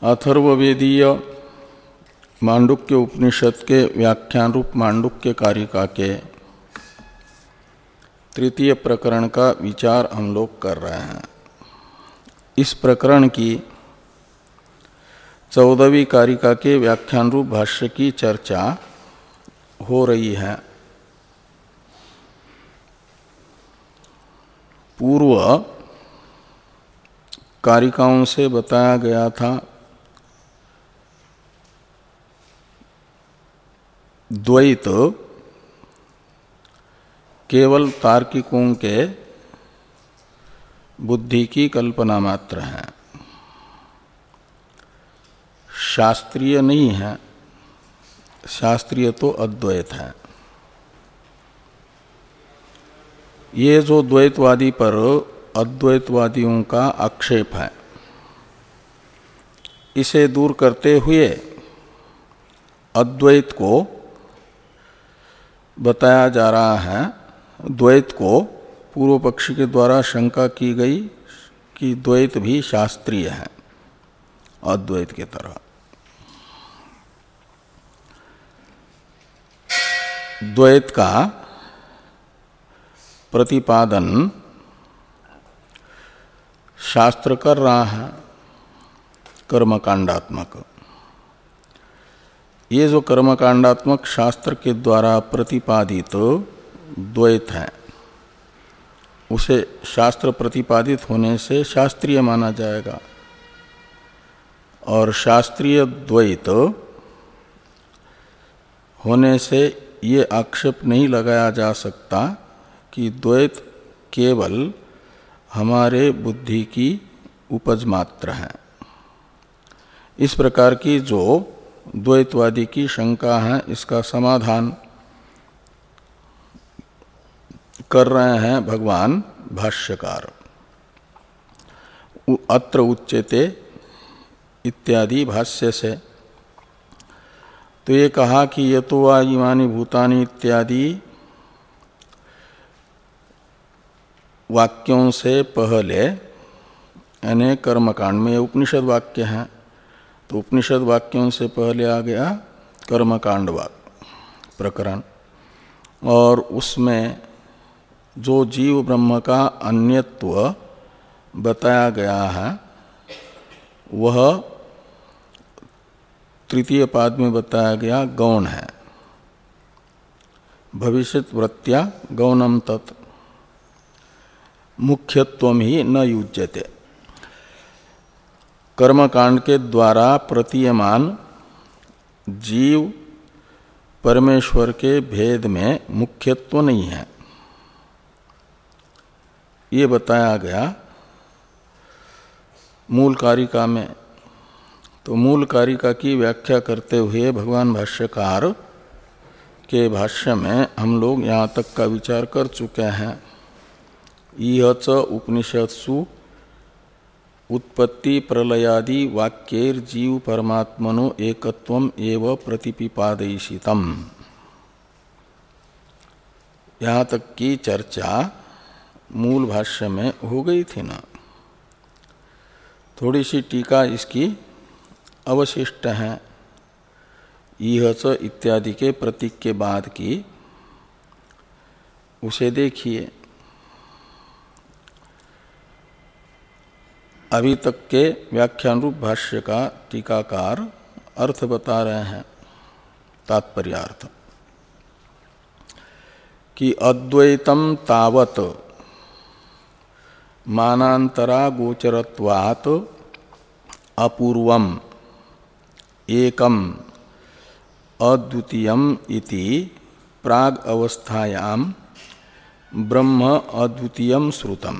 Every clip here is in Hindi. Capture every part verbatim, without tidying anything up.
अथर्ववेदीय मांडुक्य उपनिषद के व्याख्यान रूप मांडुक्य कारिका के तृतीय प्रकरण का विचार हम लोग कर रहे हैं। इस प्रकरण की चौदहवीं कारिका के व्याख्यान रूप भाष्य की चर्चा हो रही है। पूर्व कारिकाओं से बताया गया था द्वैत केवल तार्किकों के बुद्धि की कल्पना मात्र है, शास्त्रीय नहीं है। शास्त्रीय तो अद्वैत है। ये जो द्वैतवादी पर अद्वैतवादियों का आक्षेप है, इसे दूर करते हुए अद्वैत को बताया जा रहा है। द्वैत को पूर्व पक्षी के द्वारा शंका की गई कि द्वैत भी शास्त्रीय है अद्वैत के तरह। द्वैत का प्रतिपादन शास्त्र कर रहा है कर्मकांडात्मक। ये जो कर्मकांडात्मक शास्त्र के द्वारा प्रतिपादित द्वैत है, उसे शास्त्र प्रतिपादित होने से शास्त्रीय माना जाएगा। और शास्त्रीय द्वैत होने से ये आक्षेप नहीं लगाया जा सकता कि द्वैत केवल हमारे बुद्धि की उपज मात्र है। इस प्रकार की जो द्वैतवादी की शंका है, इसका समाधान कर रहे हैं भगवान भाष्यकार। अत्र उच्यते इत्यादि भाष्य से। तो ये कहा कि ये तो वा इमानि भूतानि इत्यादि वाक्यों से पहले यानी कर्मकांड में उपनिषद वाक्य हैं, तो उपनिषद वाक्यों से पहले आ गया कर्मकांड वाक्य प्रकरण। और उसमें जो जीव ब्रह्म का अन्यत्व बताया गया है, वह तृतीय पाद में बताया गया गौण है। भविष्यत वृत्त्या गौणम तत् मुख्यत्वम ही न युज्यते। कर्मकांड के द्वारा प्रतीयमान जीव परमेश्वर के भेद में मुख्यत्व नहीं है, ये बताया गया मूल कारिका में। तो मूल कारिका की व्याख्या करते हुए भगवान भाष्यकार के भाष्य में हम लोग यहाँ तक का विचार कर चुके हैं। इह च उपनिषत्सु उत्पत्ति प्रलयादि वाक्यैर जीव परमात्मनो एकत्वम एव प्रतिपिपादयिषितम्। यहाँ तक की चर्चा मूल भाष्य में हो गई थी ना। थोड़ी सी टीका इसकी अवशिष्ट है। इह च इत्यादि के प्रतीक के बाद की, उसे देखिए। अभी तक के व्याख्यान रूप भाष्य का टीकाकार अर्थ बता रहे हैं, तात्पर्यार्थ, कि अद्वैतम तावत मानांतरा गोचरत्वात् अपूर्वम एकम अद्वितीयम इति प्राग अवस्थायाम ब्रह्म अद्वितीयम श्रुतम।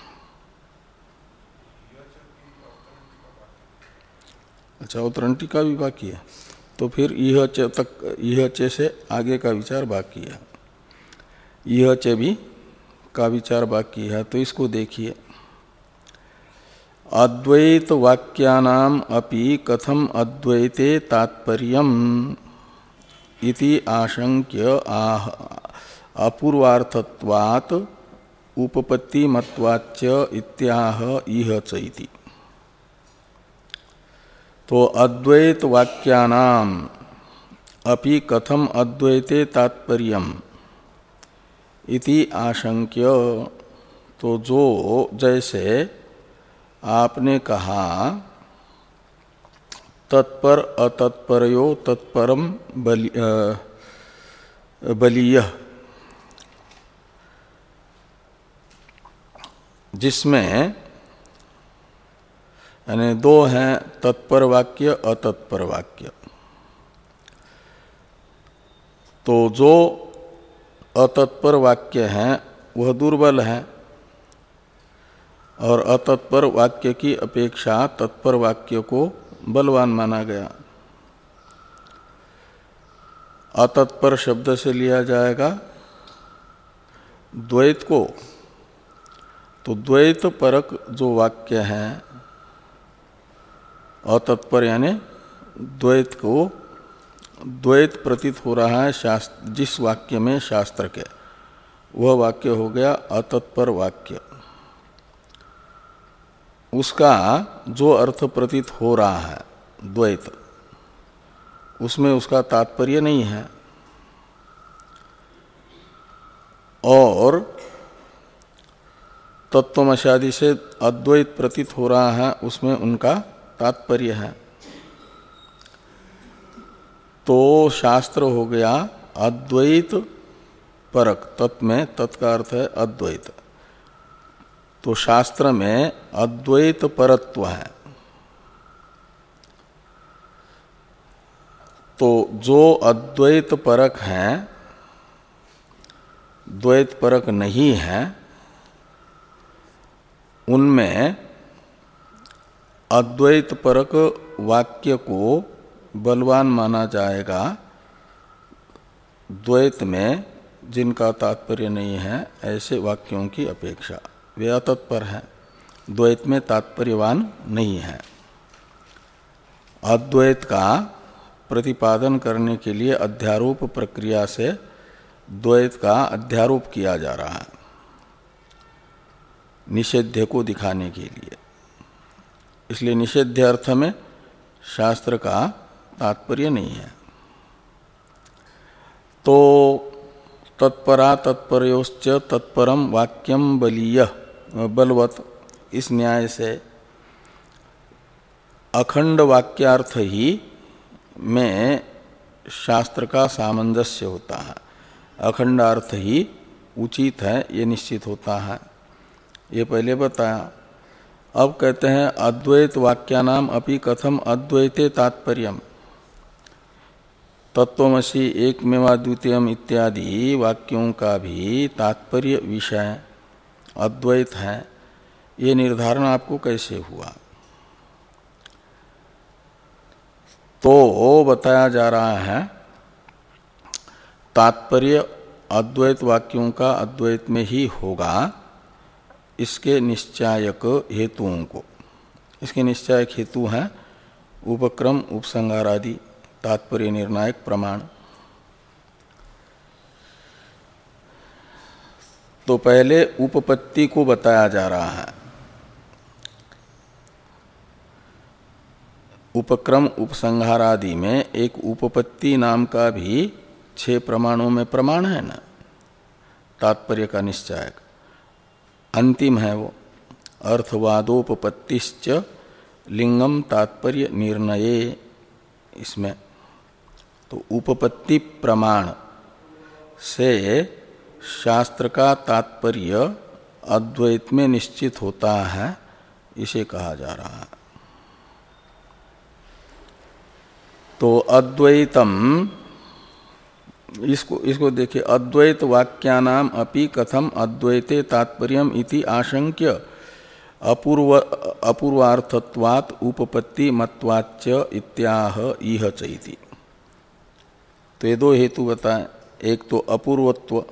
अच्छा, अवतरण टीका भी बाकी है, तो फिर यह च तक यह च से आगे का विचार बाकी है। यह च भी का विचार बाकी है, तो इसको देखिए। अद्वैत वाक्यानाम अपि कथम अद्वैते तात्पर्यम इति आशंक्य आह अपूर्वार्थत्वात् उपपत्ति मत्वाच्च इत्याह इह च इति। तो अद्वैत वाक्यानाम अपि कथम अद्वैते तात्पर्यम इति आशंक्य। तो जो जैसे आपने कहा तत्पर अतत्परयो तत्परम बलि बलीय, जिसमें यानी दो हैं तत्पर वाक्य अतत्पर वाक्य। तो जो अतत्पर वाक्य हैं वह दुर्बल है और अतत्पर वाक्य की अपेक्षा तत्पर वाक्य को बलवान माना गया। अतत्पर शब्द से लिया जाएगा द्वैत को, तो द्वैत परक जो वाक्य है अतत्पर यानी द्वैत को द्वैत प्रतीत हो रहा है शास्त्र, जिस वाक्य में शास्त्र के, वह वाक्य हो गया अतत्पर वाक्य। उसका जो अर्थ प्रतीत हो रहा है द्वैत, उसमें उसका तात्पर्य नहीं है, और तत्वमशादि से अद्वैत प्रतीत हो रहा है उसमें उनका तात्पर्य है। तो शास्त्र हो गया अद्वैत परक, तत् में तत् का अर्थ है अद्वैत। तो शास्त्र में अद्वैत परत्व है। तो जो अद्वैत परक हैं, द्वैत परक नहीं है, उनमें अद्वैत परक वाक्य को बलवान माना जाएगा। द्वैत में जिनका तात्पर्य नहीं है ऐसे वाक्यों की अपेक्षा वे अतत्पर है, द्वैत में तात्पर्यवान नहीं है। अद्वैत का प्रतिपादन करने के लिए अध्यारोप प्रक्रिया से द्वैत का अध्यारोप किया जा रहा है, निषेध्य को दिखाने के लिए। इसलिए निषेध्य अर्थ में शास्त्र का तात्पर्य नहीं है। तो तत्परा तत्परयोश्च तत्परम वाक्यम बलीय बलवत, इस न्याय से अखंड वाक्यार्थ ही में शास्त्र का सामंजस्य होता है, अखंड अर्थ ही उचित है, ये निश्चित होता है। ये पहले बताया। अब कहते हैं अद्वैत वाक्यानाम अपि कथम अद्वैते तात्पर्यम, तत्वमसि एकमेवा द्वितीयम इत्यादि वाक्यों का भी तात्पर्य विषय अद्वैत है, ये निर्धारण आपको कैसे हुआ? तो बताया जा रहा है तात्पर्य अद्वैत वाक्यों का अद्वैत में ही होगा, इसके निश्चायक हेतुओं को। इसके निश्चायक हेतु हैं उपक्रम उपसंहार आदि तात्पर्य निर्णायक प्रमाण। तो पहले उपपत्ति को बताया जा रहा है। उपक्रम उपसंहार आदि में एक उपपत्ति नाम का भी छह प्रमाणों में प्रमाण है ना, तात्पर्य का निश्चायक अंतिम है वो। अर्थवादोपपत्तिश्च लिंगम तात्पर्य निर्णये, इसमें तो उपपत्ति प्रमाण से शास्त्र का तात्पर्य अद्वैत में निश्चित होता है, इसे कहा जा रहा है। तो अद्वैतम, इसको इसको देखिए, अद्वैत वाक्यानाम अपि कथम अद्वैते तात्पर्यम इति आशंक्य अपूर्व अपूर्वार्थत्वात् उपपत्ति मत्वाच्च इत्याह इह चैति। तो ये दो हेतु बताएं। एक तो अपूर्वत्व,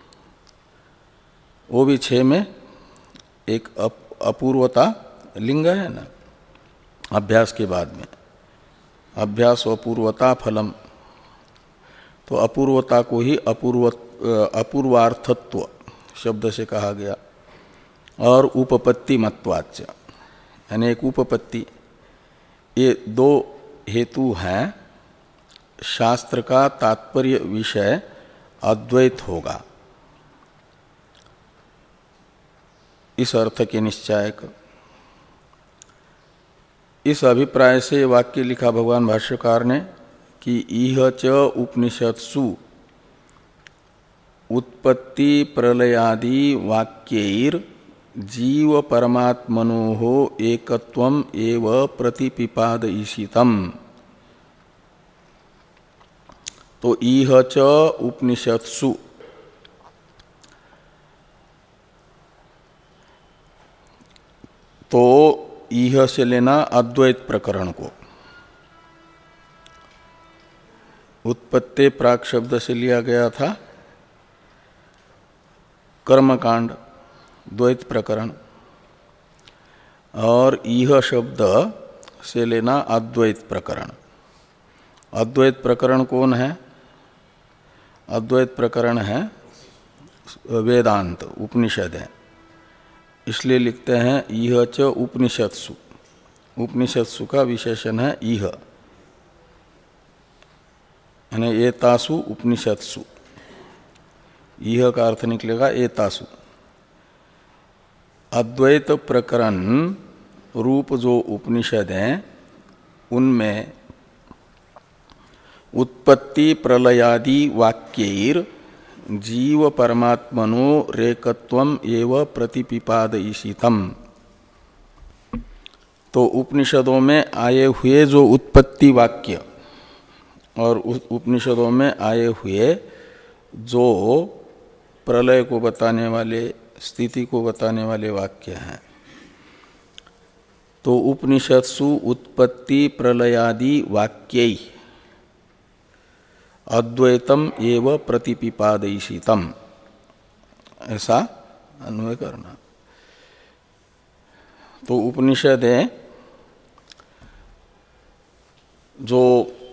वो भी छह में एक अपूर्वता लिंग है ना, अभ्यास के बाद में अभ्यास अपूर्वता फलम। तो अपूर्वता को ही अपूर्व अपूर्वार्थत्व शब्द से कहा गया। और उपपत्ति मत्वाच्च, यानी एक उपपत्ति, ये दो हेतु हैं। शास्त्र का तात्पर्य विषय अद्वैत होगा इस अर्थ के निश्चायक। इस अभिप्राय से वाक्य लिखा भगवान भाष्यकार ने कि इह च उपनिषत्सु उत्पत्ति प्रलयादि वाक्यैर जीव परमात्मनोः एकत्वम एव प्रतिपिपादयिषितम्। तो इह च उपनिषत्सु, तो इह से लेना अद्वैत प्रकरण को, उत्पत्ति प्राक शब्द से लिया गया था कर्मकांड द्वैत प्रकरण, और इह शब्द से लेना अद्वैत प्रकरण। अद्वैत प्रकरण कौन है? अद्वैत प्रकरण है वेदांत, उपनिषद है। इसलिए लिखते हैं इह च उपनिषत्सु। उपनिषत्सु का विशेषण है इह, यानी एतासु उपनिषत्सु। इह का अर्थ निकलेगा एतासु। अद्वैत प्रकरण रूप जो उपनिषद हैं उनमें उत्पत्ति प्रलयादि वाक्यैर जीव परमात्मनो रेकत्वम एव प्रतिपिपादयिषितम्। तो उपनिषदों में आए हुए जो उत्पत्ति वाक्य और उस उपनिषदों में आए हुए जो प्रलय को बताने वाले, स्थिति को बताने वाले वाक्य हैं, तो उपनिषत्सु उत्पत्ति प्रलयादि वाक्यै अद्वैतम एव प्रतिपिपादयिषितम्, ऐसा अन्वय करना। तो उपनिषदें जो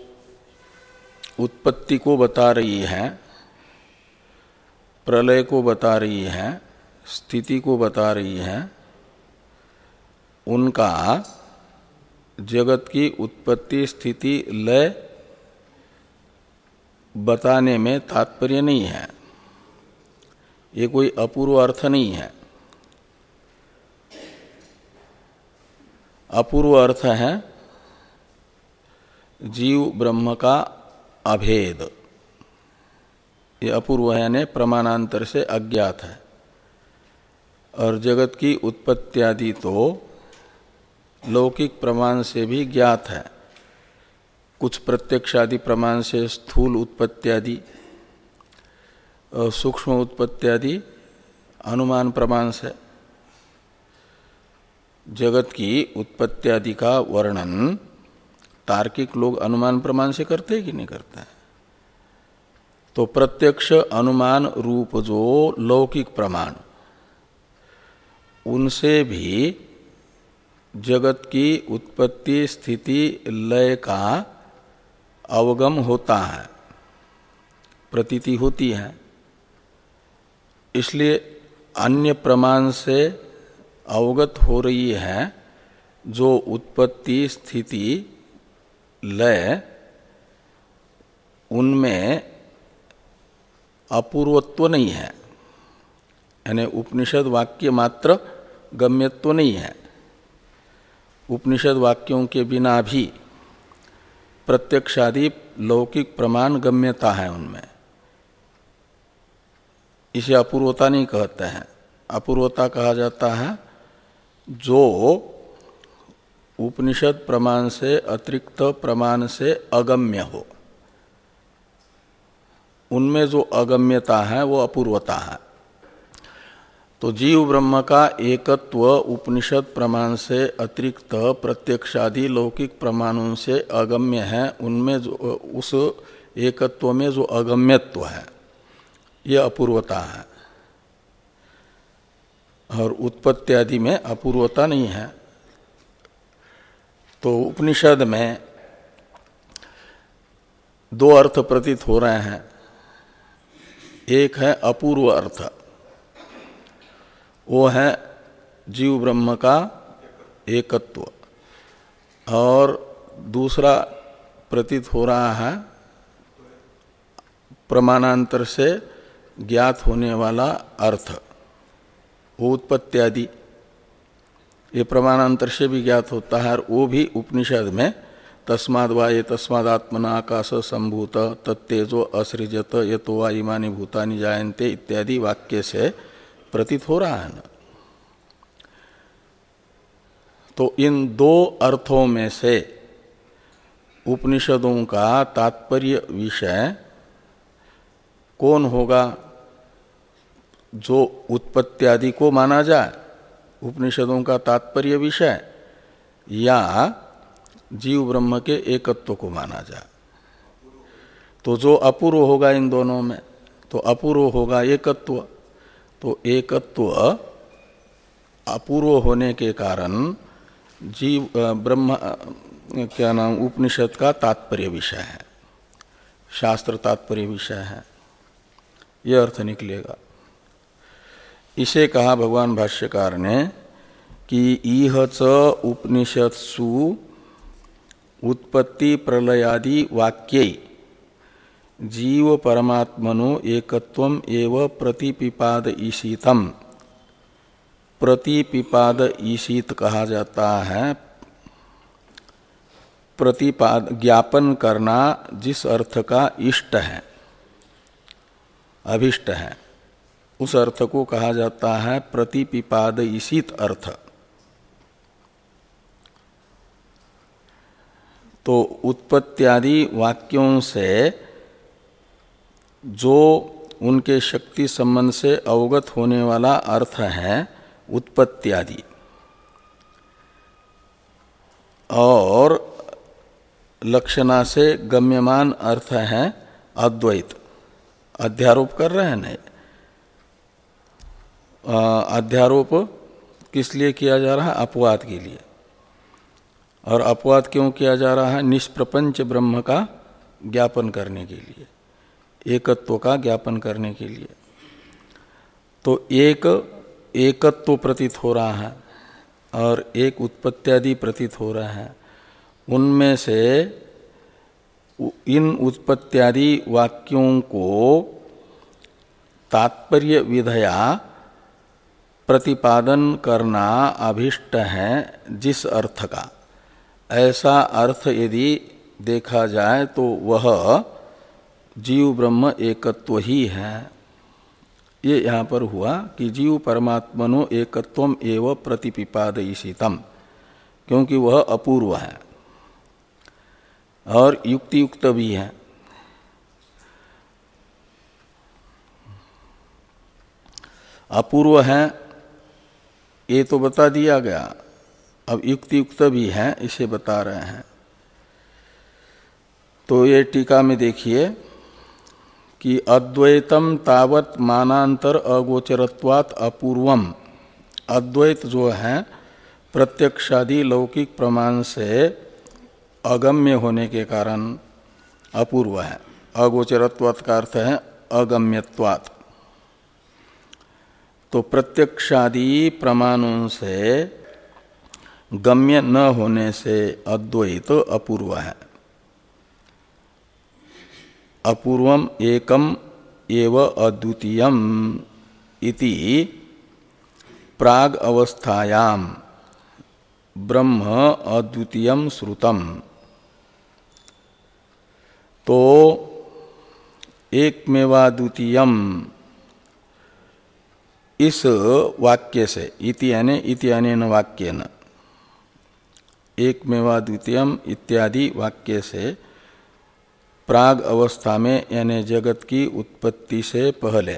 उत्पत्ति को बता रही हैं, प्रलय को बता रही हैं, स्थिति को बता रही हैं, उनका जगत की उत्पत्ति स्थिति लय बताने में तात्पर्य नहीं है। ये कोई अपूर्व अर्थ नहीं है। अपूर्व अर्थ है जीव ब्रह्म का अभेद। ये अपूर्व है, यानी प्रमाणांतर से अज्ञात है। और जगत की उत्पत्ति आदि तो लौकिक प्रमाण से भी ज्ञात है। कुछ प्रत्यक्ष आदि प्रमाण से स्थूल उत्पत्ति आदि, सूक्ष्म उत्पत्ति आदि अनुमान प्रमाण से जगत की उत्पत्ति आदि का वर्णन तार्किक लोग अनुमान प्रमाण से करते हैं कि नहीं करते हैं? तो प्रत्यक्ष अनुमान रूप जो लौकिक प्रमाण, उनसे भी जगत की उत्पत्ति स्थिति लय का अवगम होता है, प्रतीति होती है। इसलिए अन्य प्रमाण से अवगत हो रही है जो उत्पत्ति स्थिति लय, उनमें अपूर्वत्व नहीं है, यानी उपनिषद वाक्य मात्र गम्यत्व नहीं है। उपनिषद वाक्यों के बिना भी प्रत्यक्षादि लौकिक प्रमाण गम्यता है उनमें। इसे अपूर्वता नहीं कहते हैं। अपूर्वता कहा जाता है जो उपनिषद प्रमाण से अतिरिक्त प्रमाण से अगम्य हो, उनमें जो अगम्यता है वो अपूर्वता है। तो जीव ब्रह्म का एकत्व उपनिषद प्रमाण से अतिरिक्त प्रत्यक्षादि लौकिक प्रमाणों से अगम्य है, उनमें जो उस एकत्व में जो अगम्यत्व है ये अपूर्वता है। और उत्पत्ति आदि में अपूर्वता नहीं है। तो उपनिषद में दो अर्थ प्रतीत हो रहे हैं। एक है अपूर्व अर्थ, वो है जीव ब्रह्म का एकत्व, और दूसरा प्रतीत हो रहा है प्रमाणांतर से ज्ञात होने वाला अर्थ, वो उत्पत्त्यादि, ये प्रमाणांतर से भी ज्ञात होता है। और वो भी उपनिषद में तस्माद् वा ये तस्मादात्मना आकाश संभूत तत्तेजो असृजत यतो वा इमानि भूतानि जायन्ते इत्यादि वाक्य से प्रतीत हो रहा है ना। तो इन दो अर्थों में से उपनिषदों का तात्पर्य विषय कौन होगा? जो उत्पत्ति आदि को माना जाए उपनिषदों का तात्पर्य विषय, या जीव ब्रह्म के एकत्व को माना जाए। तो जो अपूर्व होगा इन दोनों में, तो अपूर्व होगा एकत्व। तो एकत्व अपूर्व होने के कारण जीव ब्रह्म क्या नाम उपनिषद का तात्पर्य विषय है, शास्त्र तात्पर्य विषय है, यह अर्थ निकलेगा। इसे कहा भगवान भाष्यकार ने कि इह च उपनिषत्सु उत्पत्ति प्रलयादि वाक्यै जीव परमात्मनो एकत्वम एव प्रतिपिपादयिषितम। प्रतिपिपादयिषित कहा जाता है प्रतिपाद ज्ञापन करना जिस अर्थ का इष्ट है, अभिष्ट है, उस अर्थ को कहा जाता है प्रतिपिपादयिषित अर्थ। तो उत्पत्त्यादि वाक्यों से जो उनके शक्ति संबंध से अवगत होने वाला अर्थ है उत्पत्त्यादि, और लक्षणा से गम्यमान अर्थ है अद्वैत। अध्यारोप कर रहे हैं ना, अध्यारोप किस लिए किया जा रहा है? अपवाद के लिए। और अपवाद क्यों किया जा रहा है? निष्प्रपंच ब्रह्म का ज्ञापन करने के लिए, एकत्व का ज्ञापन करने के लिए। तो एक एकत्व प्रतीत हो रहा है और एक उत्पत्त्यादि प्रतीत हो रहा है। उनमें से इन उत्पत्त्यादि वाक्यों को तात्पर्य विधया प्रतिपादन करना अभिष्ट है जिस अर्थ का, ऐसा अर्थ यदि देखा जाए तो वह जीव ब्रह्म एकत्व ही है। ये यहाँ पर हुआ कि जीव परमात्मनो एकत्वम एव प्रतिपिपादयिषितम, क्योंकि वह अपूर्व है और युक्ति युक्त भी है। अपूर्व है ये तो बता दिया गया, अब युक्ति युक्त भी है इसे बता रहे हैं। तो ये टीका में देखिए कि अद्वैतम तावत मानांतर अगोचरत्वात् अपूर्वम, अद्वैत जो है प्रत्यक्षादि लौकिक प्रमाण से अगम्य होने के कारण अपूर्व है। अगोचरत्वात् का अर्थ है अगम्यत्वात्। तो प्रत्यक्षादि प्रमाणों से गम्य न होने से अद्वैत अपूर्व है। अपूर्वम एकम एव अद्वितीयम इति प्राग अवस्थायाम ब्रह्म अद्वितीयम श्रुतम। तो एकमेवाद्वितीयम इस वाक्य से, इति यानी इति अनेन वाक्येन, एकमेवाद्वितीयम इत्यादि वाक्य से प्राग अवस्था में यानी जगत की उत्पत्ति से पहले,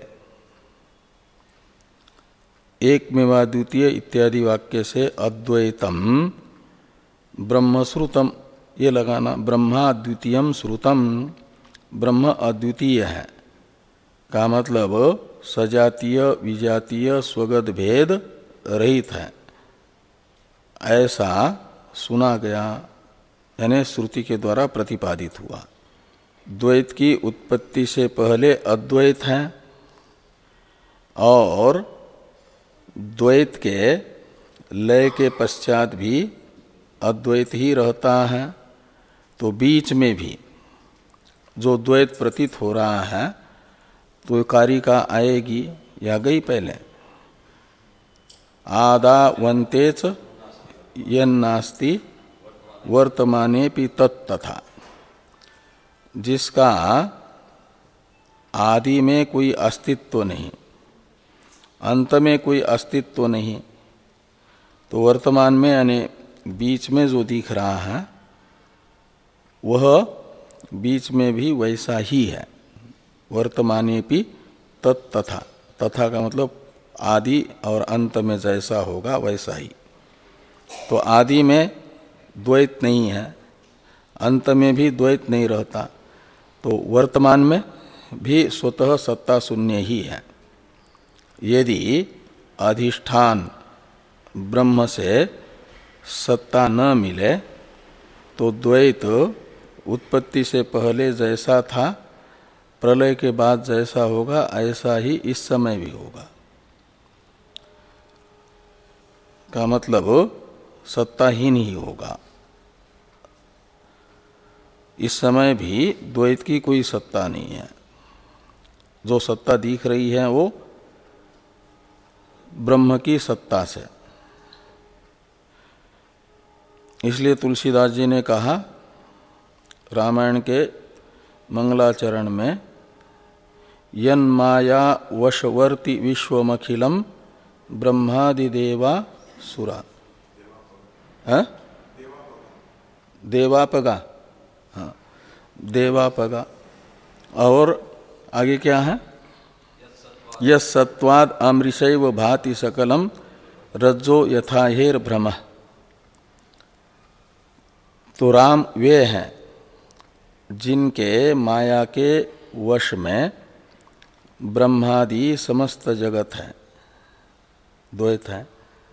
एकमेवाद्वितीय इत्यादि वाक्य से अद्वैतम ब्रह्मश्रुतम, ये लगाना, ब्रह्माद्वितीयम श्रुतम, ब्रह्म अद्वितीय है का मतलब सजातीय विजातीय स्वगत भेद रहित है, ऐसा सुना गया, यानी श्रुति के द्वारा प्रतिपादित हुआ। द्वैत की उत्पत्ति से पहले अद्वैत है और द्वैत के लय के पश्चात भी अद्वैत ही रहता है, तो बीच में भी जो द्वैत प्रतीत हो रहा है तो कारिका आएगी या गई पहले? आदावन्तेच यन्नास्ति वर्तमानेपि तत्तथा, जिसका आदि में कोई अस्तित्व नहीं, अंत में कोई अस्तित्व नहीं, तो वर्तमान में यानी बीच में जो दिख रहा है वह बीच में भी वैसा ही है। वर्तमानेपि तत्तथा, तथा का मतलब आदि और अंत में जैसा होगा वैसा ही। तो आदि में द्वैत नहीं है, अंत में भी द्वैत नहीं रहता, तो वर्तमान में भी स्वतः सत्ता शून्य ही है। यदि अधिष्ठान ब्रह्म से सत्ता न मिले तो द्वैत उत्पत्ति से पहले जैसा था, प्रलय के बाद जैसा होगा ऐसा ही इस समय भी होगा। का मतलब सत्ताहीन ही होगा। इस समय भी द्वैत की कोई सत्ता नहीं है। जो सत्ता दिख रही है वो ब्रह्म की सत्ता से। इसलिए तुलसीदास जी ने कहा रामायण के मंगलाचरण में, यन माया वशवर्ति विश्वमखिलम ब्रह्मादिदेवा सुरा, है? देवापगा, हाँ, देवापगा। और आगे क्या है? यस सत्वाद अमृषैव भाति सकलम रज्जो यथाहेर भ्रमः। तो राम वे हैं जिनके माया के वश में ब्रह्मादि समस्त जगत है, द्वैत है।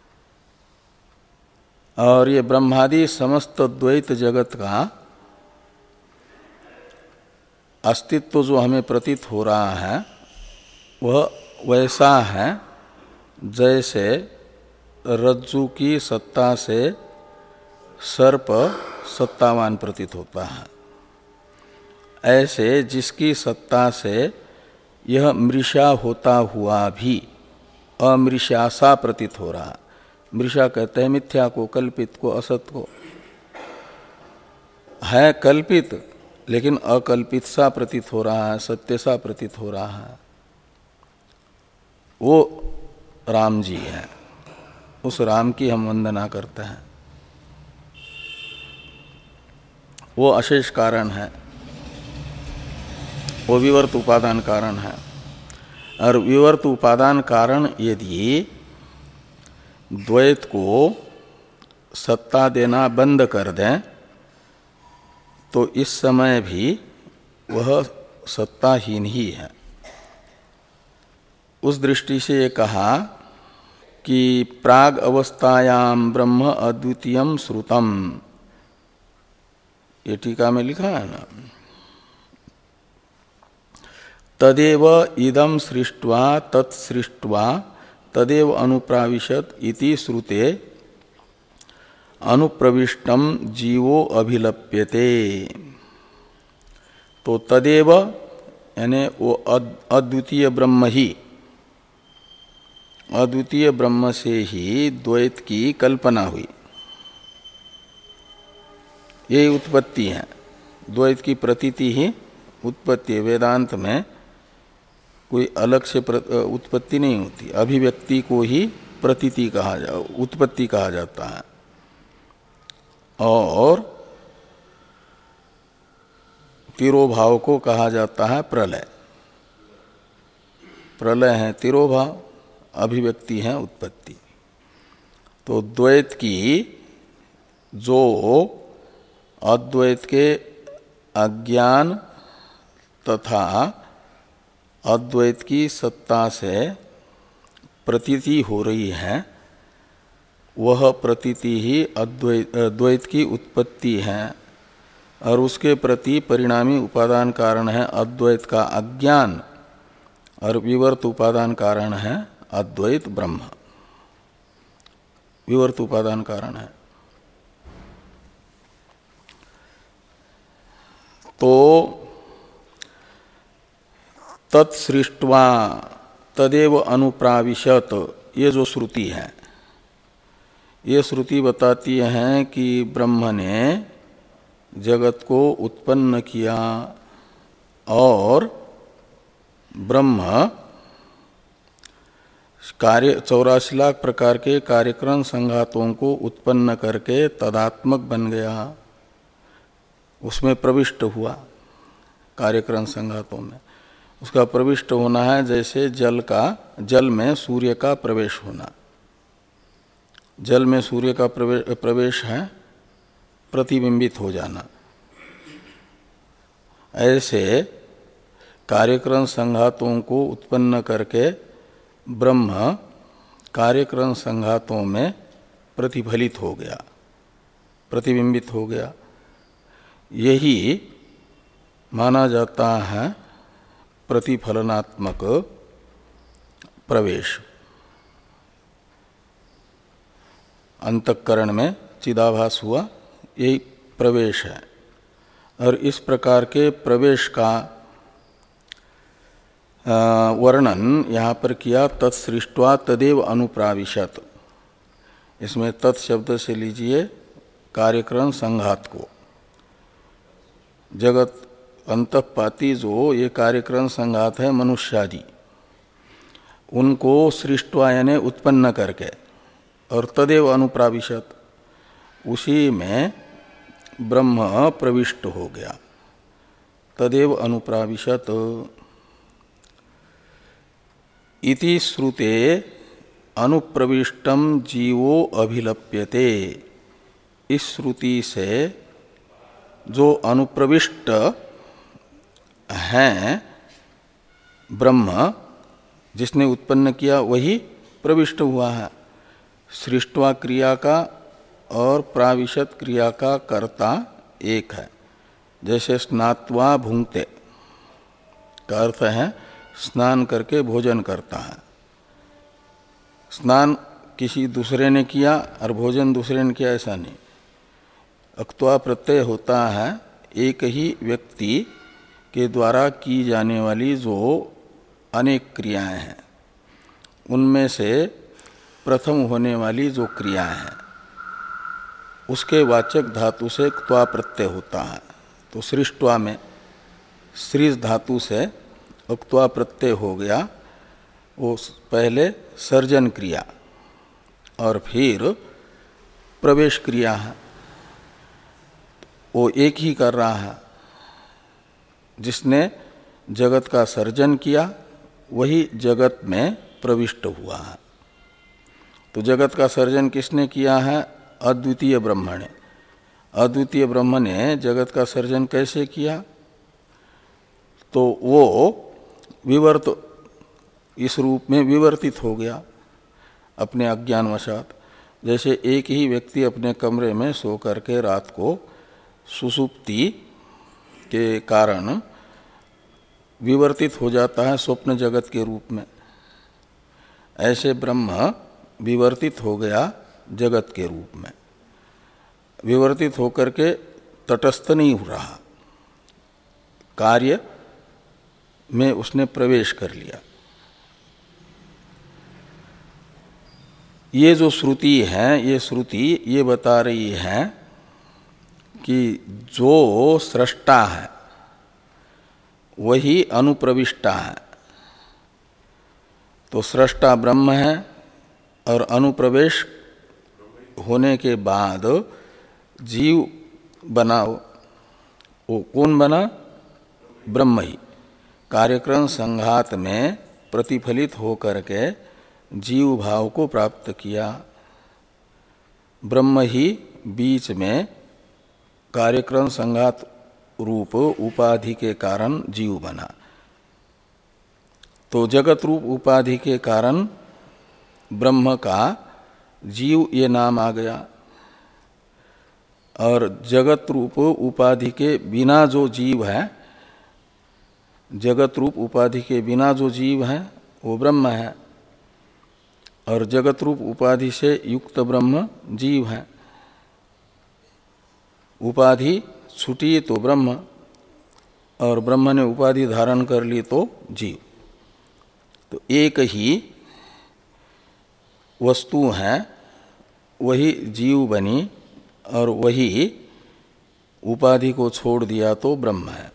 और ये ब्रह्मादि समस्त द्वैत जगत का अस्तित्व जो हमें प्रतीत हो रहा है वह वैसा है जैसे रज्जु की सत्ता से सर्प सत्तावान प्रतीत होता है। ऐसे जिसकी सत्ता से यह मृषा होता हुआ भी अमृषासा प्रतीत हो रहा। मृषा कहते हैं मिथ्या को, कल्पित को, असत को। है कल्पित लेकिन अकल्पित सा प्रतीत हो रहा है, सत्य सा प्रतीत हो रहा है। वो राम जी हैं। उस राम की हम वंदना करते हैं। वो अशेष कारण है, वो विवर्त उपादान कारण है। और विवर्त उपादान कारण यदि द्वैत को सत्ता देना बंद कर दें तो इस समय भी वह सत्ताहीन ही है। उस दृष्टि से ये कहा कि प्राग अवस्थायाम ब्रह्म अद्वितीयम श्रुतम, ये टीका में लिखा है ना, तदेव इदम सृष्ट्वा तत्सृष्ट्वा तदेव अनुप्राविशत इति श्रुते अनुप्रविष्टम जीवो अभिलप्यते। तो तदेव यानी वो अद्वितीय ब्रह्म ही, अद्वितीय ब्रह्म से ही द्वैत की कल्पना हुई। यही उत्पत्ति है, द्वैत की प्रतीति ही उत्पत्ति है। वेदांत में कोई अलग से उत्पत्ति नहीं होती, अभिव्यक्ति को ही प्रतीति कहा जा उत्पत्ति कहा जाता है। और तिरोभाव को कहा जाता है प्रलय। प्रलय है तिरोभाव, अभिव्यक्ति है उत्पत्ति। तो द्वैत की जो अद्वैत के अज्ञान तथा अद्वैत की सत्ता से प्रतीति हो रही है, वह प्रतीति ही अद्वैत द्वैत की उत्पत्ति है। और उसके प्रति परिणामी उपादान कारण है अद्वैत का अज्ञान, और विवर्त उपादान कारण है अद्वैत ब्रह्म। विवर्त उपादान कारण है। तो तत्सृष्ट्वा तदेव अनुप्राविशत, ये जो श्रुति है, ये श्रुति बताती है कि ब्रह्म ने जगत को उत्पन्न किया और ब्रह्म कार्य चौरासी लाख प्रकार के कार्यक्रम संघातों को उत्पन्न करके तदात्मक बन गया, उसमें प्रविष्ट हुआ। कार्यक्रम संघातों में उसका प्रविष्ट होना है जैसे जल का जल में सूर्य का प्रवेश होना। जल में सूर्य का प्रवेश, प्रवेश है प्रतिबिंबित हो जाना। ऐसे कार्यक्रम संघातों को उत्पन्न करके ब्रह्म कार्यक्रम संघातों में प्रतिफलित हो गया, प्रतिबिंबित हो गया। यही माना जाता है प्रतिफलनात्मक प्रवेश। अंतःकरण में चिदाभास हुआ, यही प्रवेश है। और इस प्रकार के प्रवेश का वर्णन यहाँ पर किया, तत्सृष्ट्वा तदेव अनुप्राविशत। इसमें तत् शब्द से लीजिए कार्यक्रम संघात को। जगत अंतःपाती जो ये कार्यक्रम संघात है मनुष्यादि, उनको सृष्ट्वा यानी उत्पन्न करके, और तदेव अनुप्राविशत, उसी में ब्रह्म प्रविष्ट हो गया। तदेव अनुप्राविशत इति श्रुते अनुप्रविष्टम जीवो अभिलप्यते। इस श्रुति से जो अनुप्रविष्ट हैं ब्रह्म, जिसने उत्पन्न किया वही प्रविष्ट हुआ है। सृष्टवा क्रिया का और प्राविशत क्रिया का कर्ता एक है। जैसे स्नात्वा भुंक्ते का अर्थ है स्नान करके भोजन करता है। स्नान किसी दूसरे ने किया और भोजन दूसरे ने किया, ऐसा नहीं। अक्त्वा प्रत्यय होता है एक ही व्यक्ति के द्वारा की जाने वाली जो अनेक क्रियाएं हैं, उनमें से प्रथम होने वाली जो क्रिया है उसके वाचक धातु से क्त्वा प्रत्यय होता है। तो सृष्ट्वा में सृज धातु से क्त्वा प्रत्यय हो गया। वो पहले सर्जन क्रिया और फिर प्रवेश क्रिया है, वो एक ही कर रहा है। जिसने जगत का सर्जन किया वही जगत में प्रविष्ट हुआ है। तो जगत का सर्जन किसने किया है? अद्वितीय ब्रह्म ने। अद्वितीय ब्रह्म ने जगत का सर्जन कैसे किया? तो वो विवर्त इस रूप में विवर्तित हो गया अपने अज्ञानवशात। जैसे एक ही व्यक्ति अपने कमरे में सो करके रात को सुषुप्ति के कारण विवर्तित हो जाता है स्वप्न जगत के रूप में, ऐसे ब्रह्म विवर्तित हो गया जगत के रूप में। विवर्तित होकर के तटस्थ नहीं हो रहा, कार्य में उसने प्रवेश कर लिया। ये जो श्रुति है, ये श्रुति ये बता रही है कि जो सृष्टा है वही अनुप्रविष्टा है। तो सृष्टा ब्रह्म है और अनुप्रवेश होने के बाद जीव बना, वो कौन बना? ब्रह्म ही। कार्यक्रम संघात में प्रतिफलित होकर के जीव भाव को प्राप्त किया। ब्रह्म ही बीच में कार्यक्रम संघात रूप उपाधि के कारण जीव बना। तो जगत रूप उपाधि के कारण ब्रह्म का जीव ये नाम आ गया। और जगत रूप उपाधि के बिना जो जीव है, जगत रूप उपाधि के बिना जो जीव है वो ब्रह्म है, और जगत रूप उपाधि से युक्त ब्रह्म जीव है। उपाधि छूटी तो ब्रह्म, और ब्रह्म ने उपाधि धारण कर ली तो जीव। तो एक ही वस्तु है, वही जीव बनी और वही उपाधि को छोड़ दिया तो ब्रह्म है।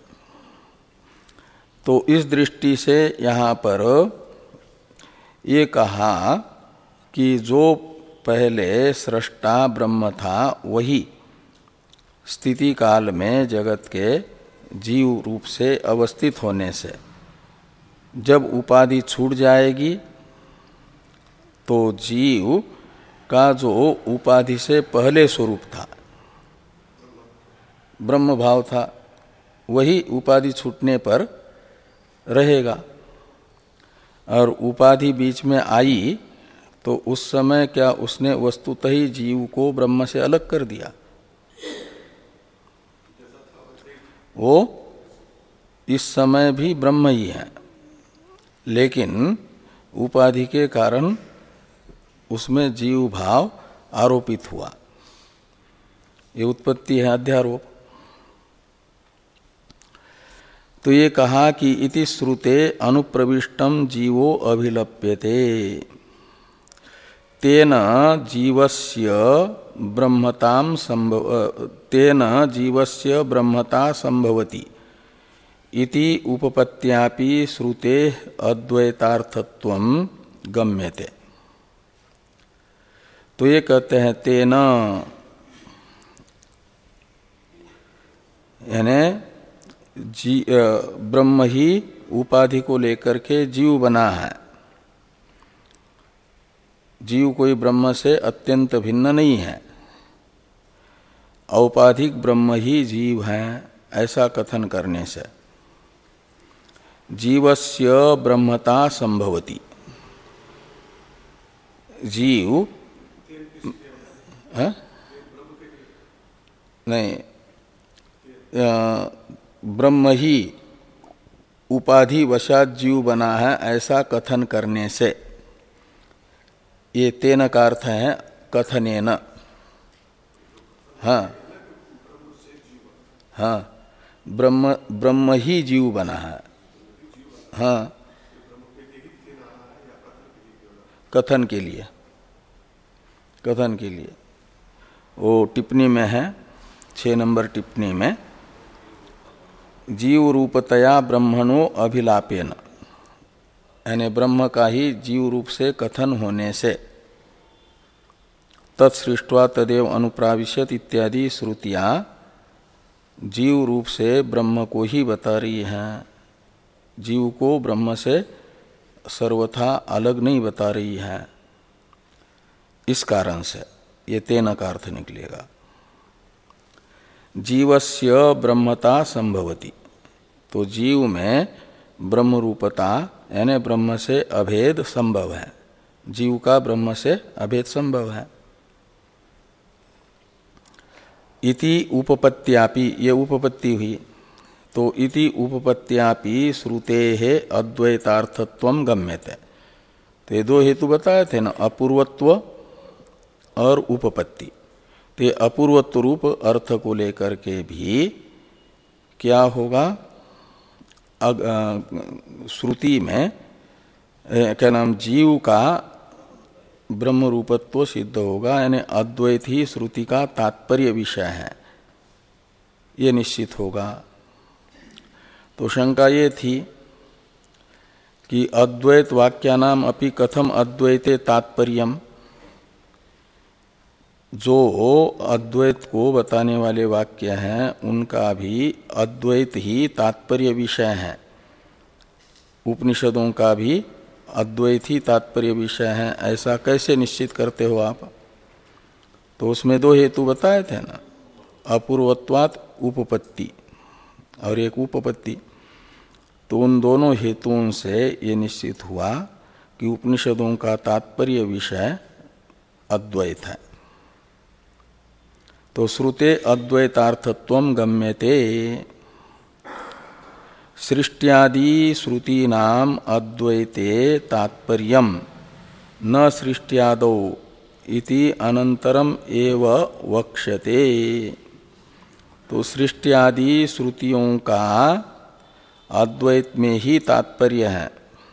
तो इस दृष्टि से यहाँ पर ये कहा कि जो पहले सृष्टा ब्रह्म था वही स्थिति काल में जगत के जीव रूप से अवस्थित होने से जब उपाधि छूट जाएगी तो जीव का जो उपाधि से पहले स्वरूप था, ब्रह्म भाव था, वही उपाधि छूटने पर रहेगा। और उपाधि बीच में आई तो उस समय क्या उसने वस्तुतः ही जीव को ब्रह्म से अलग कर दिया? वो इस समय भी ब्रह्म ही है, लेकिन उपाधि के कारण उसमें जीव भाव आरोपित हुआ। ये उत्पत्ति है अध्यारोप। तो ये कहा कि इति श्रुते अनुप्रविष्टम जीवो अभिलप्यते तेन जीवस्य ब्रह्मतां संभव तेन जीवस्य ब्रह्मता संभवति इति उपपत्त्यापि श्रुते अद्वैतार्थत्वं गम्यते। तो ये कहते हैं तेन, यानी जी ब्रह्म ही उपाधि को लेकर के जीव बना है। जीव कोई ब्रह्म से अत्यंत भिन्न नहीं है, औपाधिक ब्रह्म ही जीव है, ऐसा कथन करने से जीवस्य ब्रह्मता संभवति। जीव है? नहीं, ब्रह्म ही उपाधि वशात जीव बना है, ऐसा कथन करने से ये तेन का अर्थ है कथनेन। हाँ हाँ, ब्रह्म ब्रह्म ही जीव बना है। हाँ, कथन के लिए, कथन के लिए वो टिप्पणी में है, छह नंबर टिप्पणी में, जीव रूपतया ब्रह्मणो अभिलापेन, यानी ब्रह्म का ही जीव रूप से कथन होने से तत्सृष्ट्वा तदेव अनुप्राविशत इत्यादि श्रुतियां जीव रूप से ब्रह्म को ही बता रही हैं, जीव को ब्रह्म से सर्वथा अलग नहीं बता रही है। इस कारण से ये तेन का अर्थ निकलेगा। जीवस्य ब्रह्मता संभवति, तो जीव में ब्रह्म रूपता यानी ब्रह्म से अभेद संभव है, जीव का ब्रह्म से अभेद संभव है। इति उपपत्त्यापि, ये उपपत्ति हुई, तो इति उपपत्त्यापि श्रुते है अद्वैतार्थत्वं गम्यते। तो ये दो हेतु बताए थे ना, अपूर्वत्व और उपपत्ति। तो अपूर्वत्व रूप अर्थ को लेकर के भी क्या होगा, श्रुति में क्या नाम, जीव का ब्रह्म रूपत्व सिद्ध होगा, यानी अद्वैत ही श्रुति का तात्पर्य विषय है, ये निश्चित होगा। तो शंका ये थी कि अद्वैत वाक्यानाम अपि कथम अद्वैते तात्पर्यम, जो अद्वैत को बताने वाले वाक्य हैं उनका भी अद्वैत ही तात्पर्य विषय है, उपनिषदों का भी अद्वैत ही तात्पर्य विषय है, ऐसा कैसे निश्चित करते हो आप? तो उसमें दो हेतु बताए थे ना, अपूर्वत्वात् उपपत्ति और एक उपपत्ति। तो उन दोनों हेतुओं से ये निश्चित हुआ कि उपनिषदों का तात्पर्य विषय अद्वैत है। तो श्रुते अद्वैतार्थत्वं गम्यते, सृष्ट्यादि श्रुतीनाम अद्वैते तात्पर्यम न सृष्ट्यादौ इति अनंतरम एव वक्ष्यते। तो सृष्ट्यादि श्रुतियों का अद्वैत में ही तात्पर्य है।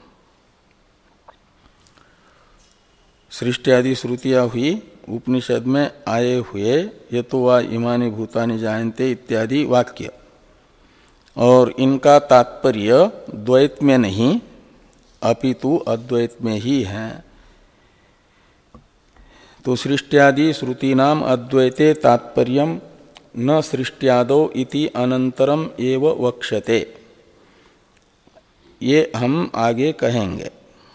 सृष्टि आदि श्रुतियां हुई उपनिषद में आए हुए ये तो वा इमानि भूतानि जायन्ते इत्यादि वाक्य, और इनका तात्पर्य द्वैत में नहीं अपितु अद्वैत में ही है। तो सृष्टियादि श्रुतीनाम अद्वैते तात्पर्यम न सृष्टियादो इति अनंतरम एव वक्ष्यते, ये हम आगे कहेंगे।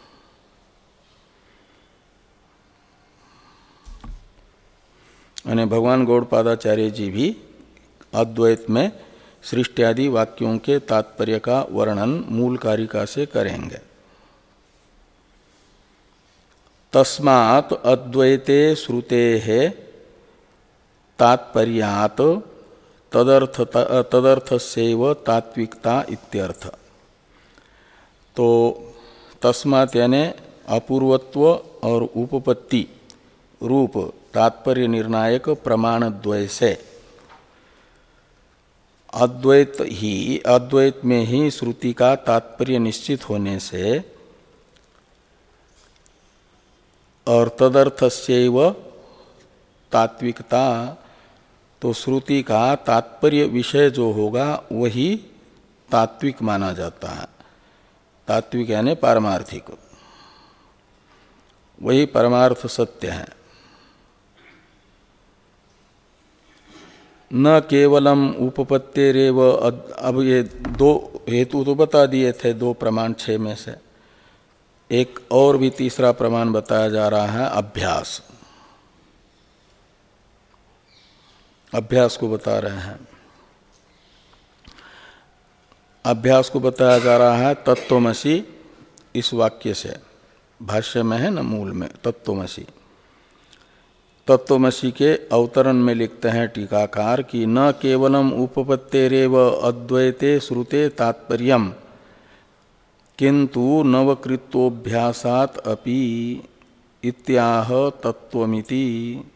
यानी भगवान गौड़पादाचार्य जी भी अद्वैत में सृष्टियादि वाक्यों के तात्पर्य का वर्णन मूल कारिका से करेंगे। तस्मात् अद्वैते श्रुतेः तात्पर्यात् तदर्थ तदर्थस्यैव तात्विकता इत्यर्थ। तो तस्मात् यानी अपूर्वत्व और उपपत्ति रूप तात्पर्य निर्णायक प्रमाण द्वय से अद्वैत ही अद्वैत में ही श्रुति का तात्पर्य निश्चित होने से और तदर्थस्यैव तात्विकता, तो श्रुति का तात्पर्य विषय जो होगा वही तात्विक माना जाता है। तात्विक यानी पारमार्थिक, वही परमार्थ सत्य है। न केवलम उपपत्तेरेव, अब ये दो हेतु तो बता दिए थे, दो प्रमाण छह में से एक और भी तीसरा प्रमाण बताया जा रहा है, अभ्यास। अभ्यास को बता रहे हैं। अभ्यास को बताया जा रहा है तत्त्वमसि इस वाक्य से, भाष्य में है न मूल में तत्त्वमसि। तत्त्वमसि के अवतरण में लिखते हैं टीकाकार कि न केवलम उपपत्तेरेव अद्वैते श्रुते तात्पर्यम किंतु नवकृत्वोभ्यासात् अपि इत्याह तत्त्वमिति।